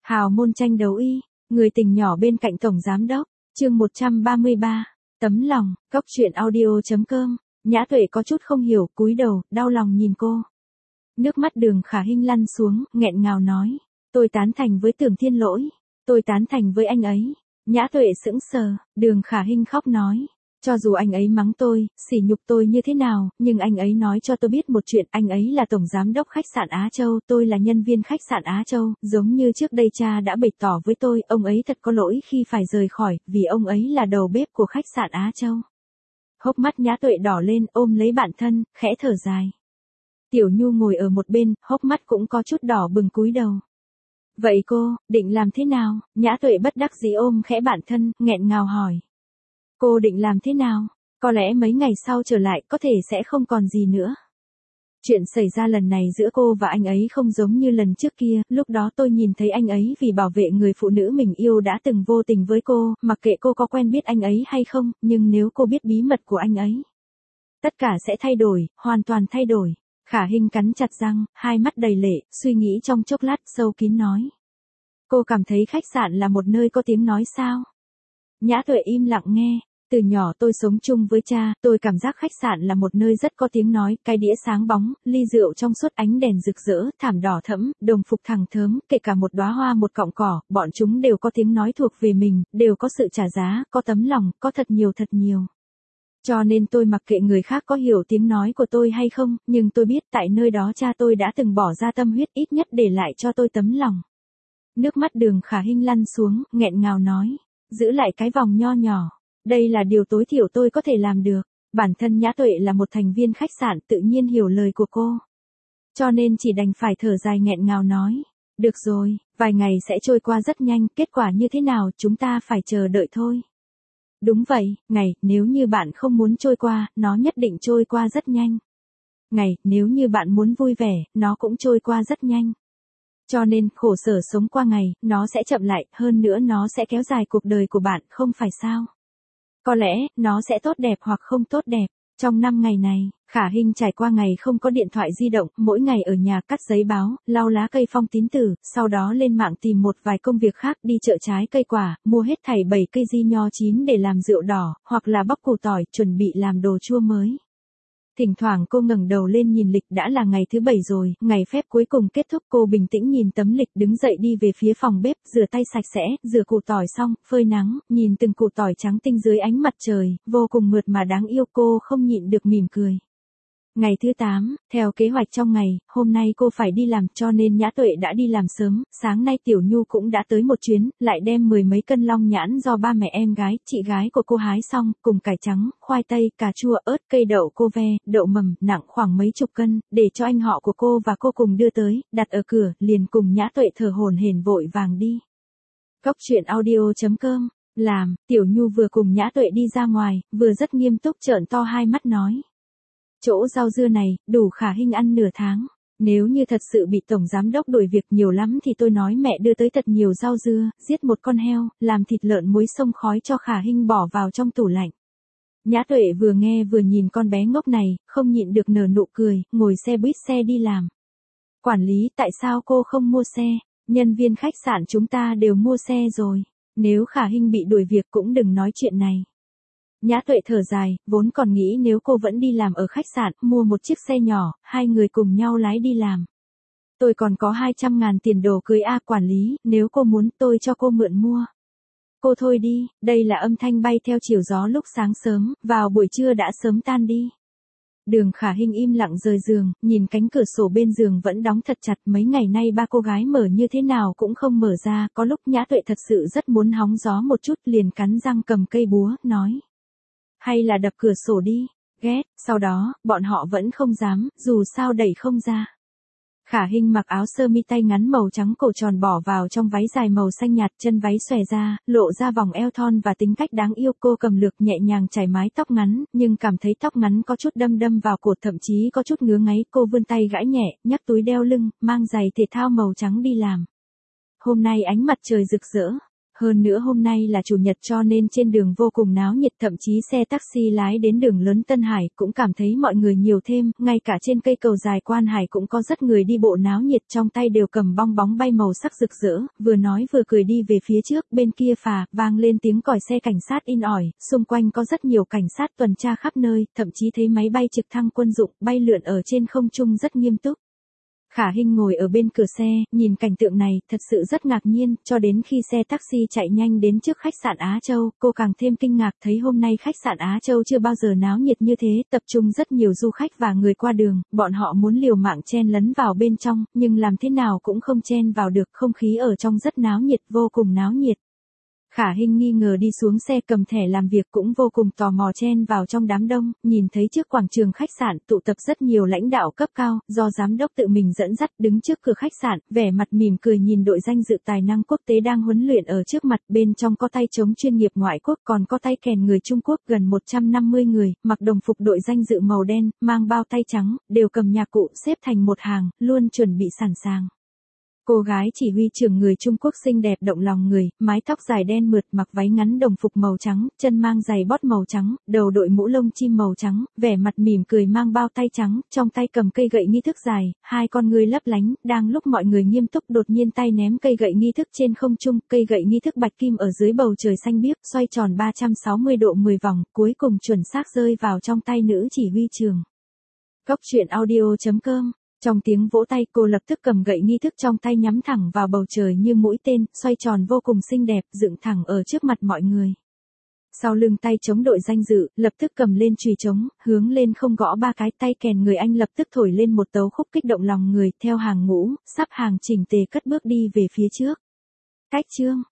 Hào môn tranh đấu y, người tình nhỏ bên cạnh tổng giám đốc, chương 133, tấm lòng, góc truyện audio.com, Nhã Tuệ có chút không hiểu, cúi đầu, đau lòng nhìn cô. Nước mắt Đường Khả Hinh lăn xuống, nghẹn ngào nói, tôi tán thành với Tưởng Thiên Lỗi, tôi tán thành với anh ấy. Nhã Tuệ sững sờ, Đường Khả Hinh khóc nói, cho dù anh ấy mắng tôi, sỉ nhục tôi như thế nào, nhưng anh ấy nói cho tôi biết một chuyện, anh ấy là tổng giám đốc khách sạn Á Châu, tôi là nhân viên khách sạn Á Châu, giống như trước đây cha đã bày tỏ với tôi, ông ấy thật có lỗi khi phải rời khỏi, vì ông ấy là đầu bếp của khách sạn Á Châu. Hốc mắt Nhã Tuệ đỏ lên, ôm lấy bạn thân, khẽ thở dài. Tiểu Nhu ngồi ở một bên, hốc mắt cũng có chút đỏ bừng cúi đầu. Vậy cô, định làm thế nào? Nhã Tuệ bất đắc dĩ ôm khẽ bạn thân, nghẹn ngào hỏi. Cô định làm thế nào? Có lẽ mấy ngày sau trở lại có thể sẽ không còn gì nữa. Chuyện xảy ra lần này giữa cô và anh ấy không giống như lần trước kia, lúc đó tôi nhìn thấy anh ấy vì bảo vệ người phụ nữ mình yêu đã từng vô tình với cô, mặc kệ cô có quen biết anh ấy hay không, nhưng nếu cô biết bí mật của anh ấy, tất cả sẽ thay đổi, hoàn toàn thay đổi. Khả Hinh cắn chặt răng, hai mắt đầy lệ, suy nghĩ trong chốc lát sâu kín nói. Cô cảm thấy khách sạn là một nơi có tiếng nói sao? Nhã Tuệ im lặng nghe. Từ nhỏ tôi sống chung với cha, tôi cảm giác khách sạn là một nơi rất có tiếng nói, cái đĩa sáng bóng, ly rượu trong suốt ánh đèn rực rỡ, thảm đỏ thẫm, đồng phục thẳng thớm, kể cả một đóa hoa một cọng cỏ, bọn chúng đều có tiếng nói thuộc về mình, đều có sự trả giá, có tấm lòng, có thật nhiều. Cho nên tôi mặc kệ người khác có hiểu tiếng nói của tôi hay không, nhưng tôi biết tại nơi đó cha tôi đã từng bỏ ra tâm huyết ít nhất để lại cho tôi tấm lòng. Nước mắt Đường Khả Hinh lăn xuống, nghẹn ngào nói, giữ lại cái vòng nho nhỏ. Đây là điều tối thiểu tôi có thể làm được. Bản thân Nhã Tuệ là một thành viên khách sạn tự nhiên hiểu lời của cô. Cho nên chỉ đành phải thở dài nghẹn ngào nói. Được rồi, vài ngày sẽ trôi qua rất nhanh, kết quả như thế nào chúng ta phải chờ đợi thôi. Đúng vậy, ngày, nếu như bạn không muốn trôi qua, nó nhất định trôi qua rất nhanh. Ngày, nếu như bạn muốn vui vẻ, nó cũng trôi qua rất nhanh. Cho nên, khổ sở sống qua ngày, nó sẽ chậm lại, hơn nữa nó sẽ kéo dài cuộc đời của bạn, không phải sao? Có lẽ, nó sẽ tốt đẹp hoặc không tốt đẹp. Trong 5 ngày này, Khả Hinh trải qua ngày không có điện thoại di động, mỗi ngày ở nhà cắt giấy báo, lau lá cây phong tín tử, sau đó lên mạng tìm một vài công việc khác, đi chợ trái cây quả, mua hết thảy 7 cây di nho chín để làm rượu đỏ, hoặc là bóc củ tỏi, chuẩn bị làm đồ chua mới. Thỉnh thoảng cô ngẩng đầu lên nhìn lịch, đã là ngày thứ 7 rồi, ngày phép cuối cùng kết thúc, cô bình tĩnh nhìn tấm lịch, đứng dậy đi về phía phòng bếp, rửa tay sạch sẽ, rửa củ tỏi xong, phơi nắng, nhìn từng củ tỏi trắng tinh dưới ánh mặt trời, vô cùng mượt mà đáng yêu, cô không nhịn được mỉm cười. Ngày thứ 8, theo kế hoạch trong ngày, hôm nay cô phải đi làm, cho nên Nhã Tuệ đã đi làm sớm, sáng nay Tiểu Nhu cũng đã tới một chuyến, lại đem 10 mấy cân long nhãn do ba mẹ em gái, chị gái của cô hái xong, cùng cải trắng, khoai tây, cà chua, ớt, cây đậu cô ve, đậu mầm, nặng khoảng mấy chục cân, để cho anh họ của cô và cô cùng đưa tới, đặt ở cửa, liền cùng Nhã Tuệ thở hổn hển vội vàng đi. Góc truyện audio.com, làm, Tiểu Nhu vừa cùng Nhã Tuệ đi ra ngoài, vừa rất nghiêm túc trợn to hai mắt nói. Chỗ rau dưa này, đủ Khả Hinh ăn nửa tháng. Nếu như thật sự bị tổng giám đốc đuổi việc nhiều lắm thì tôi nói mẹ đưa tới thật nhiều rau dưa, giết một con heo, làm thịt lợn muối xông khói cho Khả Hinh bỏ vào trong tủ lạnh. Nhã Tuệ vừa nghe vừa nhìn con bé ngốc này, không nhịn được nở nụ cười, ngồi xe buýt xe đi làm. Quản lý, tại sao cô không mua xe? Nhân viên khách sạn chúng ta đều mua xe rồi. Nếu Khả Hinh bị đuổi việc cũng đừng nói chuyện này. Nhã Tuệ thở dài, vốn còn nghĩ nếu cô vẫn đi làm ở khách sạn, mua một chiếc xe nhỏ, hai người cùng nhau lái đi làm. Tôi còn có 200.000 tiền đồ cưới quản lý, nếu cô muốn tôi cho cô mượn mua. Cô thôi đi, đây là âm thanh bay theo chiều gió lúc sáng sớm, vào buổi trưa đã sớm tan đi. Đường Khả Hinh im lặng rời giường, nhìn cánh cửa sổ bên giường vẫn đóng thật chặt, mấy ngày nay ba cô gái mở như thế nào cũng không mở ra, có lúc Nhã Tuệ thật sự rất muốn hóng gió một chút, liền cắn răng cầm cây búa, nói. Hay là đập cửa sổ đi, ghét, sau đó, bọn họ vẫn không dám, dù sao đẩy không ra. Khả Hinh mặc áo sơ mi tay ngắn màu trắng cổ tròn bỏ vào trong váy dài màu xanh nhạt, chân váy xòe ra, lộ ra vòng eo thon và tính cách đáng yêu, cô cầm lược nhẹ nhàng chải mái tóc ngắn, nhưng cảm thấy tóc ngắn có chút đâm vào cổ, thậm chí có chút ngứa ngáy, cô vươn tay gãi nhẹ, nhắc túi đeo lưng, mang giày thể thao màu trắng đi làm. Hôm nay ánh mặt trời rực rỡ. Hơn nữa hôm nay là chủ nhật cho nên trên đường vô cùng náo nhiệt, thậm chí xe taxi lái đến đường lớn Tân Hải cũng cảm thấy mọi người nhiều thêm, ngay cả trên cây cầu dài Quan Hải cũng có rất người đi bộ náo nhiệt, trong tay đều cầm bong bóng bay màu sắc rực rỡ, vừa nói vừa cười đi về phía trước, bên kia phà, vang lên tiếng còi xe cảnh sát in ỏi, xung quanh có rất nhiều cảnh sát tuần tra khắp nơi, thậm chí thấy máy bay trực thăng quân dụng, bay lượn ở trên không trung rất nghiêm túc. Khả Hinh ngồi ở bên cửa xe, nhìn cảnh tượng này, thật sự rất ngạc nhiên, cho đến khi xe taxi chạy nhanh đến trước khách sạn Á Châu, cô càng thêm kinh ngạc thấy hôm nay khách sạn Á Châu chưa bao giờ náo nhiệt như thế, tập trung rất nhiều du khách và người qua đường, bọn họ muốn liều mạng chen lấn vào bên trong, nhưng làm thế nào cũng không chen vào được, không khí ở trong rất náo nhiệt, vô cùng náo nhiệt. Khả Hinh nghi ngờ đi xuống xe cầm thẻ làm việc cũng vô cùng tò mò chen vào trong đám đông, nhìn thấy trước quảng trường khách sạn tụ tập rất nhiều lãnh đạo cấp cao, do giám đốc tự mình dẫn dắt đứng trước cửa khách sạn, vẻ mặt mỉm cười nhìn đội danh dự tài năng quốc tế đang huấn luyện ở trước mặt, bên trong có tay trống chuyên nghiệp ngoại quốc còn có tay kèn người Trung Quốc gần 150 người, mặc đồng phục đội danh dự màu đen, mang bao tay trắng, đều cầm nhạc cụ xếp thành một hàng, luôn chuẩn bị sẵn sàng. Cô gái chỉ huy trưởng người Trung Quốc xinh đẹp động lòng người, mái tóc dài đen mượt, mặc váy ngắn đồng phục màu trắng, chân mang giày bót màu trắng, đầu đội mũ lông chim màu trắng, vẻ mặt mỉm cười mang bao tay trắng, trong tay cầm cây gậy nghi thức dài, hai con ngươi lấp lánh, đang lúc mọi người nghiêm túc đột nhiên tay ném cây gậy nghi thức trên không trung, cây gậy nghi thức bạch kim ở dưới bầu trời xanh biếc, xoay tròn 360 độ 10 vòng, cuối cùng chuẩn xác rơi vào trong tay nữ chỉ huy trưởng. Góc truyện audio.com. Trong tiếng vỗ tay cô lập tức cầm gậy nghi thức trong tay nhắm thẳng vào bầu trời như mũi tên, xoay tròn vô cùng xinh đẹp, dựng thẳng ở trước mặt mọi người. Sau lưng tay chống đội danh dự, lập tức cầm lên chùy trống, hướng lên không gõ ba cái, tay kèn người Anh lập tức thổi lên một tấu khúc kích động lòng người, theo hàng ngũ, sắp hàng chỉnh tề cất bước đi về phía trước. Cách chương